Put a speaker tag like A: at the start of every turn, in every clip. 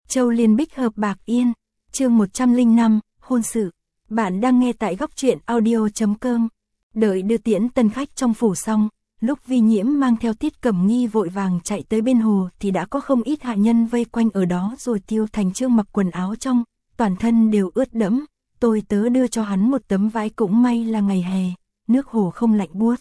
A: Châu Liên Bích hợp Bạc Yên, chương 105, hôn sự. Bạn đang nghe tại góc truyện audio.com. Đợi đưa tiễn tân khách trong phủ xong, lúc Vi Nhiễm mang theo Tiết Cẩm Nghi vội vàng chạy tới bên hồ thì đã có không ít hạ nhân vây quanh ở đó rồi. Tiêu Thành Chương mặc quần áo trong, toàn thân đều ướt đẫm, tôi tớ đưa cho hắn một tấm vải, cũng may là ngày hè, nước hồ không lạnh buốt.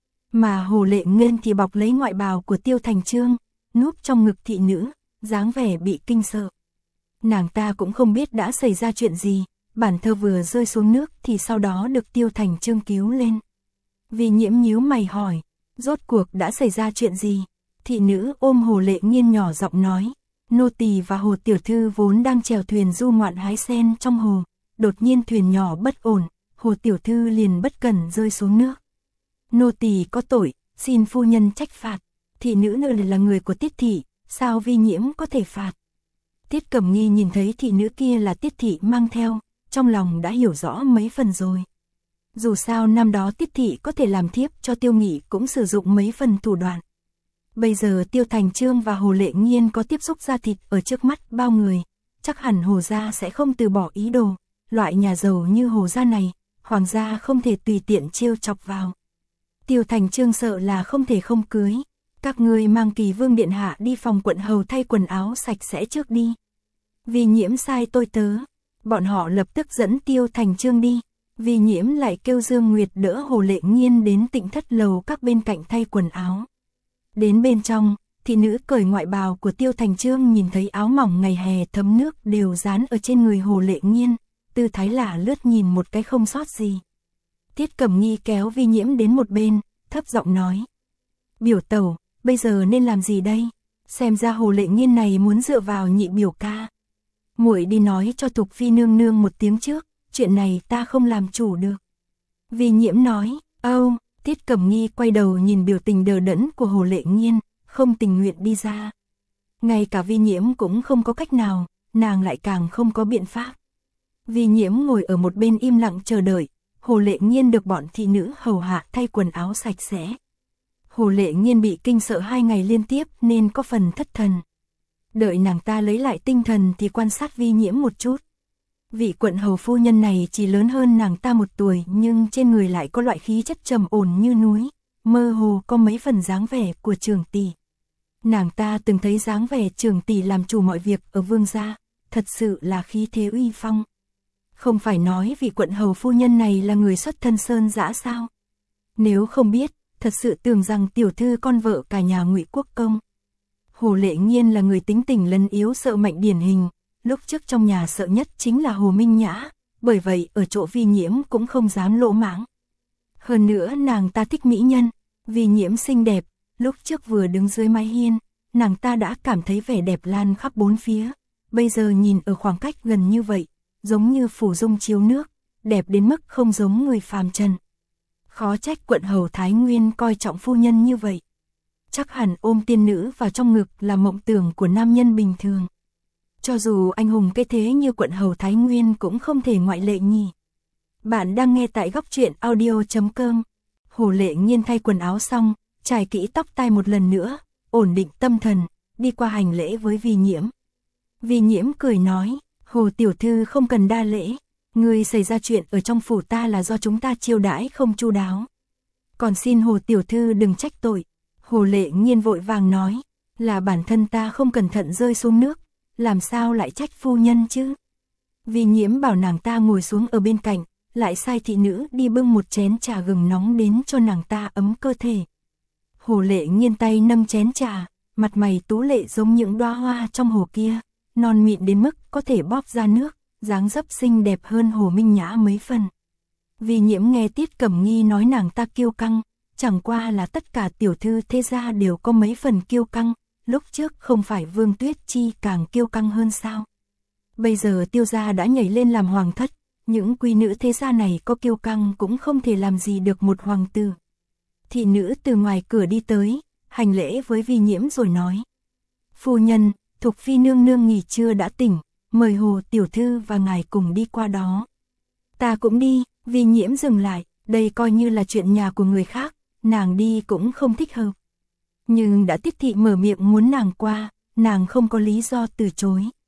A: Mà Hồ Lệ Nguyên thì bọc lấy ngoại bào của Tiêu Thành Chương, núp trong ngực thị nữ, dáng vẻ bị kinh sợ. Nàng ta cũng không biết đã xảy ra chuyện gì, bản thơ vừa rơi xuống nước thì sau đó được Tiêu Thành Chương cứu lên. Vi Nhiễm nhíu mày hỏi, rốt cuộc đã xảy ra chuyện gì? Thị nữ ôm Hồ Lệ Nghiên nhỏ giọng nói, nô tỳ và Hồ tiểu thư vốn đang chèo thuyền du ngoạn hái sen trong hồ, đột nhiên thuyền nhỏ bất ổn, Hồ tiểu thư liền bất cẩn rơi xuống nước. Nô tỳ có tội, xin phu nhân trách phạt. Thị nữ nợ là người của Tiết thị, sao Vi Nhiễm có thể phạt? Tiết Cẩm Nghi nhìn thấy thị nữ kia là Tiết thị mang theo, trong lòng đã hiểu rõ mấy phần rồi. Dù sao năm đó Tiết thị có thể làm thiếp cho Tiêu Nghị cũng sử dụng mấy phần thủ đoạn. Bây giờ Tiêu Thành Chương và Hồ Lệ Nghiên có tiếp xúc da thịt ở trước mắt bao người, chắc hẳn Hồ gia sẽ không từ bỏ ý đồ. Loại nhà giàu như Hồ gia này, hoàng gia không thể tùy tiện trêu chọc vào. Tiêu Thành Chương sợ là không thể không cưới. Các ngươi mang Kỳ Vương điện hạ đi phòng quận hầu thay quần áo sạch sẽ trước đi. Vi Nhiễm sai tôi tớ. Bọn họ lập tức dẫn Tiêu Thành Chương đi. Vi Nhiễm lại kêu Dương Nguyệt đỡ Hồ Lệ Nghiên đến Tịnh Thất lầu các bên cạnh thay quần áo. Đến bên trong, thị nữ cởi ngoại bào của Tiêu Thành Chương, nhìn thấy áo mỏng ngày hè thấm nước đều dán ở trên người Hồ Lệ Nghiên, tư thái lả lướt nhìn một cái không sót gì. Tiết Cẩm Nghi kéo Vi Nhiễm đến một bên, thấp giọng nói, biểu tẩu, bây giờ nên làm gì đây? Xem ra Hồ Lệ Nghiên này muốn dựa vào nhị biểu ca. Muội đi nói cho Thục Phi nương nương một tiếng trước, chuyện này ta không làm chủ được. Vi Nhiễm nói, âu. Tiết Cẩm Nghi quay đầu nhìn biểu tình đờ đẫn của Hồ Lệ Nghiên, không tình nguyện đi ra. Ngay cả Vi Nhiễm cũng không có cách nào, nàng lại càng không có biện pháp. Vi Nhiễm ngồi ở một bên im lặng chờ đợi, Hồ Lệ Nghiên được bọn thị nữ hầu hạ thay quần áo sạch sẽ. Hồ Lệ Nghiên bị kinh sợ 2 ngày liên tiếp nên có phần thất thần. Đợi nàng ta lấy lại tinh thần thì quan sát Vi Nhiễm một chút. Vị quận hầu phu nhân này chỉ lớn hơn nàng ta 1 tuổi nhưng trên người lại có loại khí chất trầm ổn như núi, mơ hồ có mấy phần dáng vẻ của trưởng tỷ. Nàng ta từng thấy dáng vẻ trưởng tỷ làm chủ mọi việc ở Vương gia, thật sự là khí thế uy phong. Không phải nói vị quận hầu phu nhân này là người xuất thân sơn dã sao? Nếu không biết, thật sự tưởng rằng tiểu thư con vợ cả nhà Ngụy Quốc công. Hồ Lệ Nghiên là người tính tình lấn yếu sợ mạnh điển hình, lúc trước trong nhà sợ nhất chính là Hồ Minh Nhã, bởi vậy ở chỗ Vi Nhiễm cũng không dám lỗ mãng. Hơn nữa nàng ta thích mỹ nhân, Vi Nhiễm xinh đẹp, lúc trước vừa đứng dưới mái hiên, nàng ta đã cảm thấy vẻ đẹp lan khắp bốn phía, bây giờ nhìn ở khoảng cách gần như vậy, giống như phủ dung chiếu nước, đẹp đến mức không giống người phàm trần. Khó trách quận hầu Thái Nguyên coi trọng phu nhân như vậy. Chắc hẳn ôm tiên nữ vào trong ngực là mộng tưởng của nam nhân bình thường. Cho dù anh hùng cái thế như quận hầu Thái Nguyên cũng không thể ngoại lệ nhỉ. Bạn đang nghe tại góc truyện audio.com. Hồ Lệ Nghiên thay quần áo xong, chải kỹ tóc tai một lần nữa, ổn định tâm thần, đi qua hành lễ với Vi Nhiễm. Vi Nhiễm cười nói, Hồ tiểu thư không cần đa lễ, người xảy ra chuyện ở trong phủ ta là do chúng ta chiêu đãi không chu đáo. Còn xin Hồ tiểu thư đừng trách tội. Hồ Lệ Nghiên vội vàng nói, là bản thân ta không cẩn thận rơi xuống nước, làm sao lại trách phu nhân chứ? Vi Nhiễm bảo nàng ta ngồi xuống ở bên cạnh, lại sai thị nữ đi bưng một chén trà gừng nóng đến cho nàng ta ấm cơ thể. Hồ Lệ Nghiên tay nâng chén trà, mặt mày tú lệ giống những đóa hoa trong hồ kia, non mịn đến mức có thể bóp ra nước, dáng dấp xinh đẹp hơn Hồ Minh Nhã mấy phần. Vi Nhiễm nghe Tiết Cẩm Nghi nói nàng ta kiêu căng, chẳng qua là tất cả tiểu thư thế gia đều có mấy phần kiêu căng, lúc trước không phải Vương Tuyết Chi càng kiêu căng hơn sao? Bây giờ Tiêu gia đã nhảy lên làm hoàng thất, những quý nữ thế gia này có kiêu căng cũng không thể làm gì được một hoàng tử. Thị nữ từ ngoài cửa đi tới, hành lễ với Vi Nhiễm rồi nói, phu nhân, Thục Phi nương nương nghỉ trưa đã tỉnh, mời Hồ tiểu thư và ngài cùng đi qua đó. Ta cũng đi. Vi Nhiễm dừng lại, đây coi như là chuyện nhà của người khác, nàng đi cũng không thích hợp. Nhưng đã Tiết thị mở miệng muốn nàng qua, nàng không có lý do từ chối.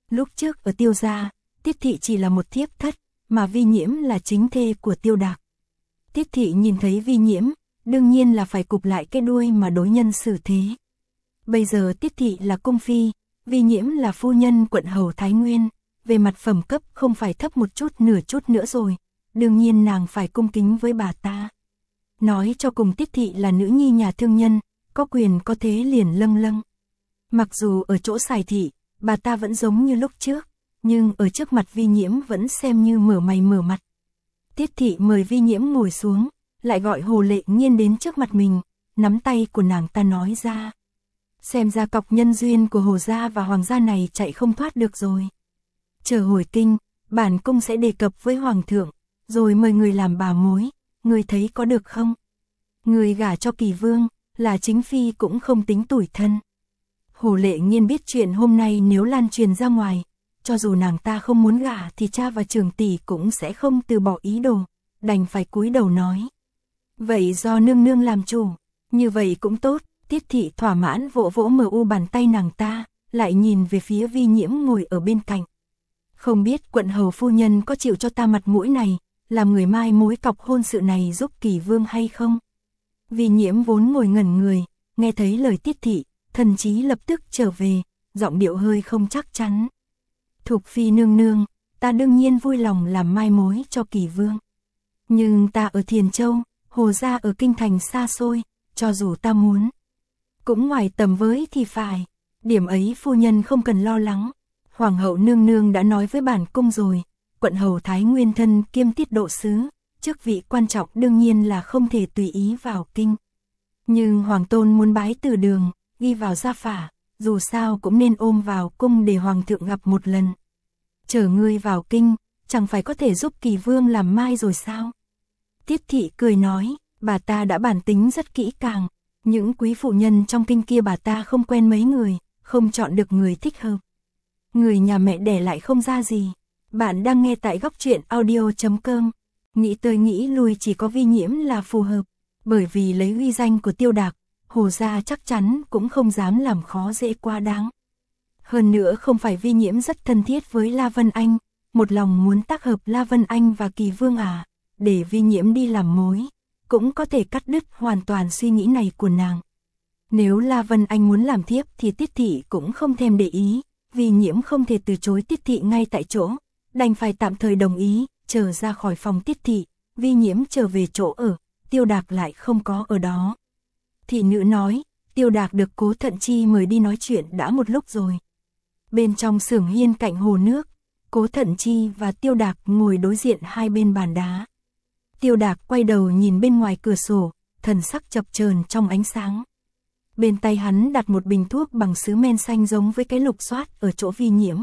A: Lúc trước ở Tiêu gia, Tiết thị chỉ là một thiếp thất, mà Vi Nhiễm là chính thê của Tiêu Đạc. Tiết thị nhìn thấy Vi Nhiễm, đương nhiên là phải cụp lại cái đuôi mà đối nhân xử thế. Bây giờ Tiết thị là cung phi, Vi Nhiễm là phu nhân quận hầu Thái Nguyên, về mặt phẩm cấp không phải thấp một chút nữa rồi, đương nhiên nàng phải cung kính với bà ta. Nói cho cùng Tiết thị là nữ nhi nhà thương nhân, có quyền có thế liền lâng lâng. Mặc dù ở chỗ Sài thị, bà ta vẫn giống như lúc trước, nhưng ở trước mặt Vi Nhiễm vẫn xem như mở mày mở mặt. Tiết thị mời Vi Nhiễm ngồi xuống, lại gọi Hồ Lệ Nghiên đến trước mặt mình, nắm tay của nàng ta nói ra. Xem ra cọc nhân duyên của Hồ gia và Hoàng gia này chạy không thoát được rồi. Chờ hồi kinh, bản cung sẽ đề cập với Hoàng thượng, rồi mời người làm bà mối, người thấy có được không? Người gả cho Kỳ Vương, là chính phi cũng không tính tủi thân. Hồ Lệ Nghiên biết chuyện hôm nay nếu lan truyền ra ngoài, cho dù nàng ta không muốn gả thì cha và trưởng tỷ cũng sẽ không từ bỏ ý đồ, đành phải cúi đầu nói. Vậy do nương nương làm chủ, như vậy cũng tốt. Tiết thị thỏa mãn vỗ vỗ bàn tay nàng ta, lại nhìn về phía Vi Nhiễm ngồi ở bên cạnh. Không biết quận hầu phu nhân có chịu cho ta mặt mũi này, làm người mai mối cọc hôn sự này giúp Kỳ Vương hay không? Vi Nhiễm vốn ngồi ngẩn người, nghe thấy lời Tiết thị, thần trí lập tức trở về, giọng điệu hơi không chắc chắn. Thục phi nương nương, ta đương nhiên vui lòng làm mai mối cho Kỳ Vương. Nhưng ta ở Thiền Châu, Hồ gia ở kinh thành xa xôi, cho dù ta muốn, cũng ngoài tầm với thì phải. Điểm ấy phu nhân không cần lo lắng. Hoàng hậu nương nương đã nói với bản cung rồi, quận hầu Thái Nguyên thân kiêm tiết độ sứ, chức vị quan trọng đương nhiên là không thể tùy ý vào kinh. Nhưng hoàng tôn muốn bái từ đường, ghi vào gia phả, dù sao cũng nên ôm vào cung để hoàng thượng gặp một lần. Chờ ngươi vào kinh, chẳng phải có thể giúp Kỳ Vương làm mai rồi sao? Tiết thị cười nói, bà ta đã bản tính rất kỹ càng. Những quý phụ nhân trong kinh kia bà ta không quen mấy người, không chọn được người thích hợp. Người nhà mẹ đẻ lại không ra gì. Bạn đang nghe tại góc truyện audio.com. Nghĩ tới nghĩ lui chỉ có Vi Nhiễm là phù hợp. Bởi vì lấy uy danh của Tiêu Đạc, Hồ gia chắc chắn cũng không dám làm khó dễ quá đáng. Hơn nữa không phải Vi Nhiễm rất thân thiết với La Vân Anh, một lòng muốn tác hợp La Vân Anh và Kỳ Vương à, để Vi Nhiễm đi làm mối, cũng có thể cắt đứt hoàn toàn suy nghĩ này của nàng. Nếu La Vân Anh muốn làm thiếp thì Tiết thị cũng không thèm để ý, Vi Nhiễm không thể từ chối Tiết thị ngay tại chỗ, đành phải tạm thời đồng ý, chờ ra khỏi phòng Tiết thị, Vi Nhiễm trở về chỗ ở, Tiêu Đạc lại không có ở đó. Thị nữ nói, Tiêu Đạc được Cố Thận Chi mời đi nói chuyện đã một lúc rồi. Bên trong xưởng hiên cạnh hồ nước, Cố Thận Chi và Tiêu Đạc ngồi đối diện hai bên bàn đá. Tiêu Đạc quay đầu nhìn bên ngoài cửa sổ, thần sắc chập chờn trong ánh sáng. Bên tay hắn đặt một bình thuốc bằng sứ men xanh giống với cái lục xoát ở chỗ Vi Nhiễm.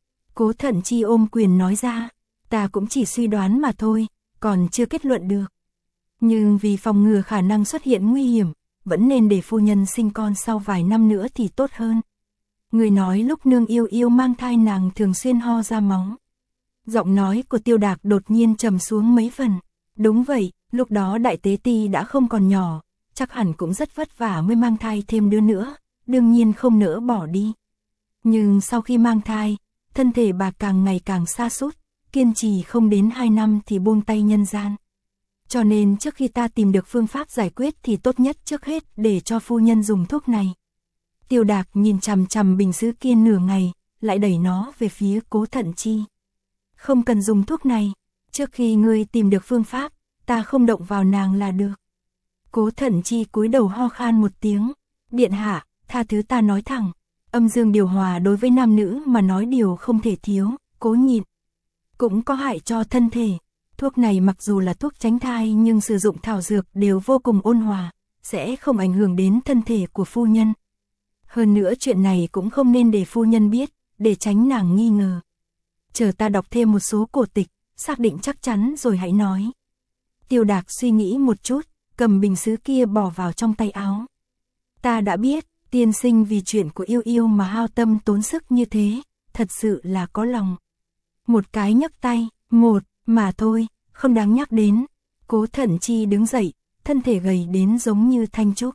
A: Cố Thận Chi ôm quyền nói ra, ta cũng chỉ suy đoán mà thôi, còn chưa kết luận được. Nhưng vì phòng ngừa khả năng xuất hiện nguy hiểm, vẫn nên để phu nhân sinh con sau vài năm nữa thì tốt hơn. Người nói lúc nương yêu yêu mang thai nàng thường xuyên ho ra máu. Giọng nói của Tiêu Đạc đột nhiên trầm xuống mấy phần. Đúng vậy, lúc đó đại tế ti đã không còn nhỏ, chắc hẳn cũng rất vất vả mới mang thai thêm đứa nữa, đương nhiên không nỡ bỏ đi. Nhưng sau khi mang thai, thân thể bà càng ngày càng sa sút, kiên trì không đến 2 năm thì buông tay nhân gian. Cho nên trước khi ta tìm được phương pháp giải quyết thì tốt nhất trước hết để cho phu nhân dùng thuốc này. Tiêu Đạc nhìn chằm chằm bình sứ kia nửa ngày, lại đẩy nó về phía Cố Thận Chi. Không cần dùng thuốc này, trước khi ngươi tìm được phương pháp, ta không động vào nàng là được. Cố Thận Chi cúi đầu ho khan một tiếng, điện hạ, tha thứ ta nói thẳng, âm dương điều hòa đối với nam nữ mà nói điều không thể thiếu, cố nhịn. Cũng có hại cho thân thể, thuốc này mặc dù là thuốc tránh thai nhưng sử dụng thảo dược đều vô cùng ôn hòa, sẽ không ảnh hưởng đến thân thể của phu nhân. Hơn nữa chuyện này cũng không nên để phu nhân biết, để tránh nàng nghi ngờ. Chờ ta đọc thêm một số cổ tịch, xác định chắc chắn rồi hãy nói. Tiêu Đạc suy nghĩ một chút, cầm bình sứ kia bỏ vào trong tay áo. Ta đã biết, tiên sinh vì chuyện của yêu yêu mà hao tâm tốn sức như thế, thật sự là có lòng. Một cái nhấc tay, một, mà thôi, không đáng nhắc đến. Cố Thận Chi đứng dậy, thân thể gầy đến giống như thanh trúc.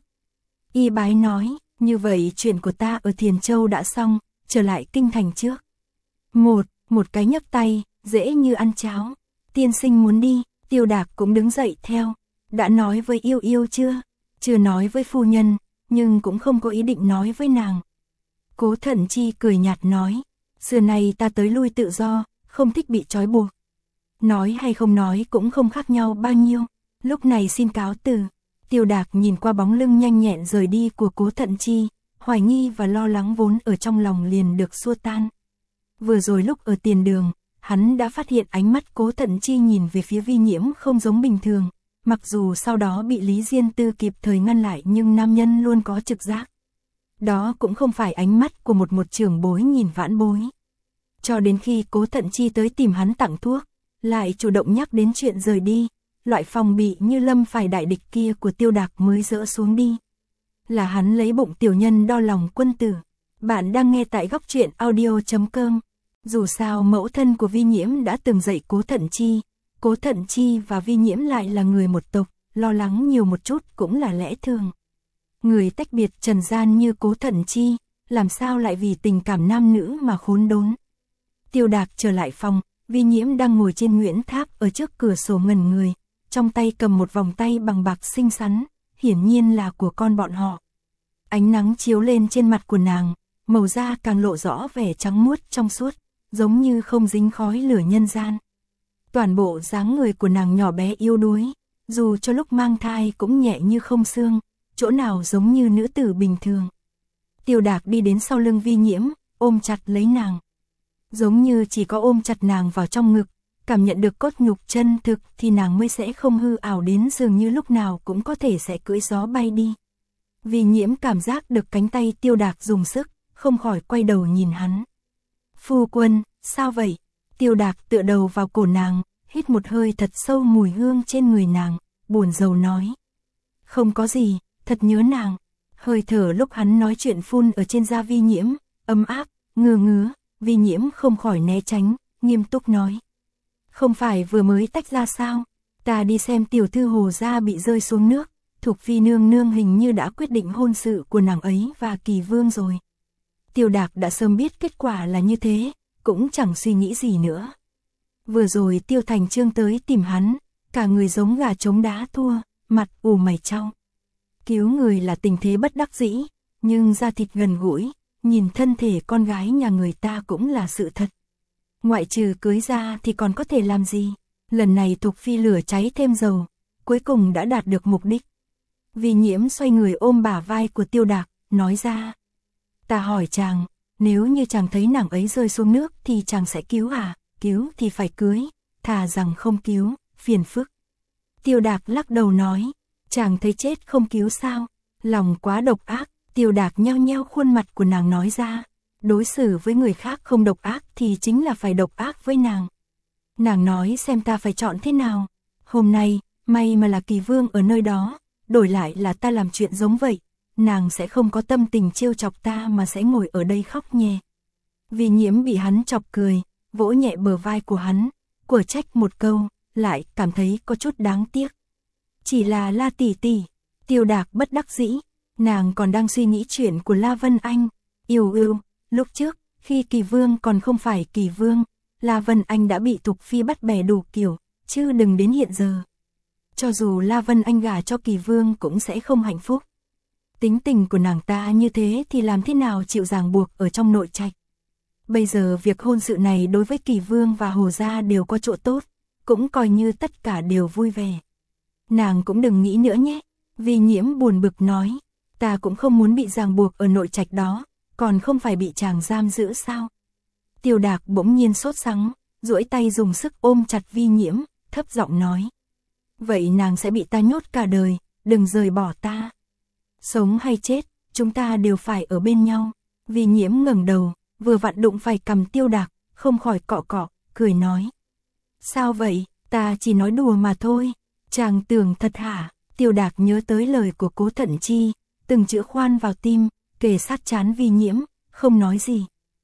A: Y bái nói, như vậy chuyện của ta ở Thiền Châu đã xong, trở lại kinh thành trước. Một cái nhấc tay, dễ như ăn cháo. Tiên sinh muốn đi, Tiêu Đạc cũng đứng dậy theo. Đã nói với Yêu Yêu chưa? Chưa nói với phu nhân, nhưng cũng không có ý định nói với nàng. Cố Thận Chi cười nhạt nói, xưa này ta tới lui tự do, không thích bị trói buộc. Nói hay không nói cũng không khác nhau bao nhiêu, lúc này xin cáo từ. Tiêu Đạc nhìn qua bóng lưng nhanh nhẹn rời đi của Cố Thận Chi, hoài nghi và lo lắng vốn ở trong lòng liền được xua tan. Vừa rồi lúc ở tiền đường, hắn đã phát hiện ánh mắt Cố Thận Chi nhìn về phía Vi Nhiễm không giống bình thường, mặc dù sau đó bị Lý Diên Tư kịp thời ngăn lại nhưng nam nhân luôn có trực giác. Đó cũng không phải ánh mắt của một trưởng bối nhìn vãn bối. Cho đến khi Cố Thận Chi tới tìm hắn tặng thuốc, lại chủ động nhắc đến chuyện rời đi, loại phòng bị như lâm phải đại địch kia của Tiêu Đạc mới dỡ xuống đi. Là hắn lấy bụng tiểu nhân đo lòng quân tử. Bạn đang nghe tại góc truyện audio.com. Dù sao mẫu thân của Vi Nhiễm đã từng dạy Cố Thận Chi và Vi Nhiễm lại là người một tộc, lo lắng nhiều một chút cũng là lẽ thường. Người tách biệt trần gian như Cố Thận Chi, làm sao lại vì tình cảm nam nữ mà khốn đốn. Tiêu Đạc trở lại phòng, Vi Nhiễm đang ngồi trên Nguyễn Tháp ở trước cửa sổ ngẩn người, trong tay cầm một vòng tay bằng bạc xinh xắn, hiển nhiên là của con bọn họ. Ánh nắng chiếu lên trên mặt của nàng, màu da càng lộ rõ vẻ trắng muốt trong suốt, giống như không dính khói lửa nhân gian. Toàn bộ dáng người của nàng nhỏ bé yếu đuối, dù cho lúc mang thai cũng nhẹ như không xương, chỗ nào giống như nữ tử bình thường. Tiêu Đạc đi đến sau lưng Vi Nhiễm, ôm chặt lấy nàng. Giống như chỉ có ôm chặt nàng vào trong ngực, cảm nhận được cốt nhục chân thực thì nàng mới sẽ không hư ảo đến dường như lúc nào cũng có thể sẽ cưỡi gió bay đi. Vi Nhiễm cảm giác được cánh tay Tiêu Đạc dùng sức, không khỏi quay đầu nhìn hắn. Phu quân, sao vậy? Tiêu Đạc tựa đầu vào cổ nàng, hít một hơi thật sâu mùi hương trên người nàng, buồn rầu nói. Không có gì, thật nhớ nàng. Hơi thở lúc hắn nói chuyện phun ở trên da Vi Nhiễm, ấm áp, ngứa. Vi Nhiễm không khỏi né tránh, nghiêm túc nói. Không phải vừa mới tách ra sao? Ta đi xem tiểu thư Hồ gia bị rơi xuống nước, Thục Phi nương nương hình như đã quyết định hôn sự của nàng ấy và Kỳ Vương rồi. Tiêu Đạc đã sớm biết kết quả là như thế, cũng chẳng suy nghĩ gì nữa. Vừa rồi Tiêu Thành Trương tới tìm hắn, cả người giống gà trống đá thua, mặt ù mày chau. Cứu người là tình thế bất đắc dĩ, nhưng da thịt gần gũi, nhìn thân thể con gái nhà người ta cũng là sự thật. Ngoại trừ cưới ra thì còn có thể làm gì? Lần này Thục Phi lửa cháy thêm dầu, cuối cùng đã đạt được mục đích. Vi Nhiễm xoay người ôm bả vai của Tiêu Đạc, nói ra. Ta hỏi chàng, nếu như chàng thấy nàng ấy rơi xuống nước thì chàng sẽ cứu à? Cứu thì phải cưới, thà rằng không cứu, phiền phức. Tiêu Đạc lắc đầu nói, chàng thấy chết không cứu sao? Lòng quá độc ác. Tiêu Đạc nheo nheo khuôn mặt của nàng nói ra, đối xử với người khác không độc ác thì chính là phải độc ác với nàng. Nàng nói xem ta phải chọn thế nào. Hôm nay, may mà là Kỳ Vương ở nơi đó, đổi lại là ta làm chuyện giống vậy, nàng sẽ không có tâm tình trêu chọc ta mà sẽ ngồi ở đây khóc nhè. Vi Nhiễm bị hắn chọc cười, vỗ nhẹ bờ vai của hắn, của trách một câu, lại cảm thấy có chút đáng tiếc. Chỉ là La tỷ tỷ. Tiêu Đạc bất đắc dĩ. Nàng còn đang suy nghĩ chuyện của La Vân Anh. Yêu, lúc trước, khi Kỳ Vương còn không phải Kỳ Vương, La Vân Anh đã bị Thục Phi bắt bẻ đủ kiểu, chứ đừng đến hiện giờ. Cho dù La Vân Anh gả cho Kỳ Vương cũng sẽ không hạnh phúc. Tính tình của nàng ta như thế thì làm thế nào chịu ràng buộc ở trong nội trạch. Bây giờ việc hôn sự này đối với Kỳ Vương và Hồ gia đều có chỗ tốt, cũng coi như tất cả đều vui vẻ. Nàng cũng đừng nghĩ nữa nhé. Vi Nhiễm buồn bực nói. Ta cũng không muốn bị ràng buộc ở nội trạch đó, còn không phải bị chàng giam giữ sao? Tiêu Đạc bỗng nhiên sốt sắng, duỗi tay dùng sức ôm chặt Vi Nhiễm, thấp giọng nói. Vậy nàng sẽ bị ta nhốt cả đời, đừng rời bỏ ta. Sống hay chết, chúng ta đều phải ở bên nhau. Vi Nhiễm ngẩng đầu, vừa vặn đụng phải cằm Tiêu Đạc, không khỏi cọ cọ, cười nói. Sao vậy, ta chỉ nói đùa mà thôi, chàng tưởng thật hả? Tiêu Đạc nhớ tới lời của Cố Thận Chi, từng chữ khoan vào tim, kề sát trán Vi Nhiễm, không nói gì.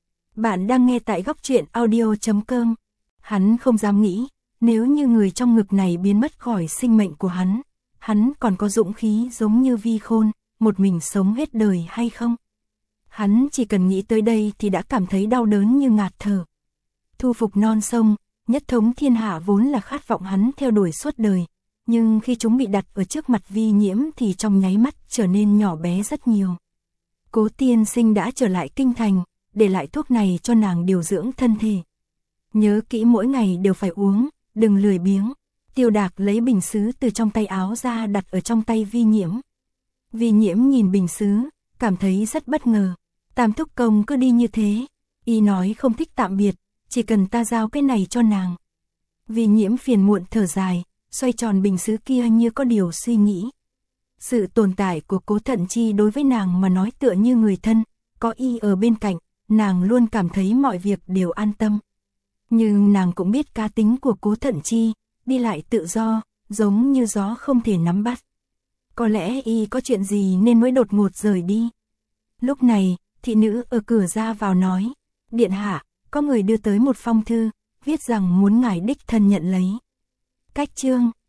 A: Bạn đang nghe tại góc truyện audio.com. Hắn không dám nghĩ, nếu như người trong ngực này biến mất khỏi sinh mệnh của hắn còn có dũng khí giống như Vi Khôn, một mình sống hết đời hay không? Hắn chỉ cần nghĩ tới đây thì đã cảm thấy đau đớn như ngạt thở. thu phục non sông, nhất thống thiên hạ vốn là khát vọng hắn theo đuổi suốt đời, nhưng khi chúng bị đặt ở trước mặt Vi Nhiễm thì trong nháy mắt trở nên nhỏ bé rất nhiều. Cố tiên sinh đã trở lại kinh thành, để lại thuốc này cho nàng điều dưỡng thân thể. Nhớ kỹ mỗi ngày đều phải uống, đừng lười biếng. Tiêu Đạc lấy bình sứ từ trong tay áo ra đặt ở trong tay Vi Nhiễm. Vi Nhiễm nhìn bình sứ, cảm thấy rất bất ngờ. Tam thúc công cứ đi như thế, y nói không thích tạm biệt, chỉ cần ta giao cái này cho nàng. Vi Nhiễm phiền muộn thở dài, xoay tròn bình sứ kia như có điều suy nghĩ. Sự tồn tại của Cố Thận Chi đối với nàng mà nói tựa như người thân, có y ở bên cạnh, nàng luôn cảm thấy mọi việc đều an tâm. Nhưng nàng cũng biết cá tính của Cố Thận Chi, đi lại tự do, giống như gió không thể nắm bắt. Có lẽ y có chuyện gì nên mới đột ngột rời đi. Lúc này, thị nữ ở cửa ra vào nói, điện hạ, có người đưa tới một phong thư, viết rằng muốn ngài đích thân nhận lấy. Cách chương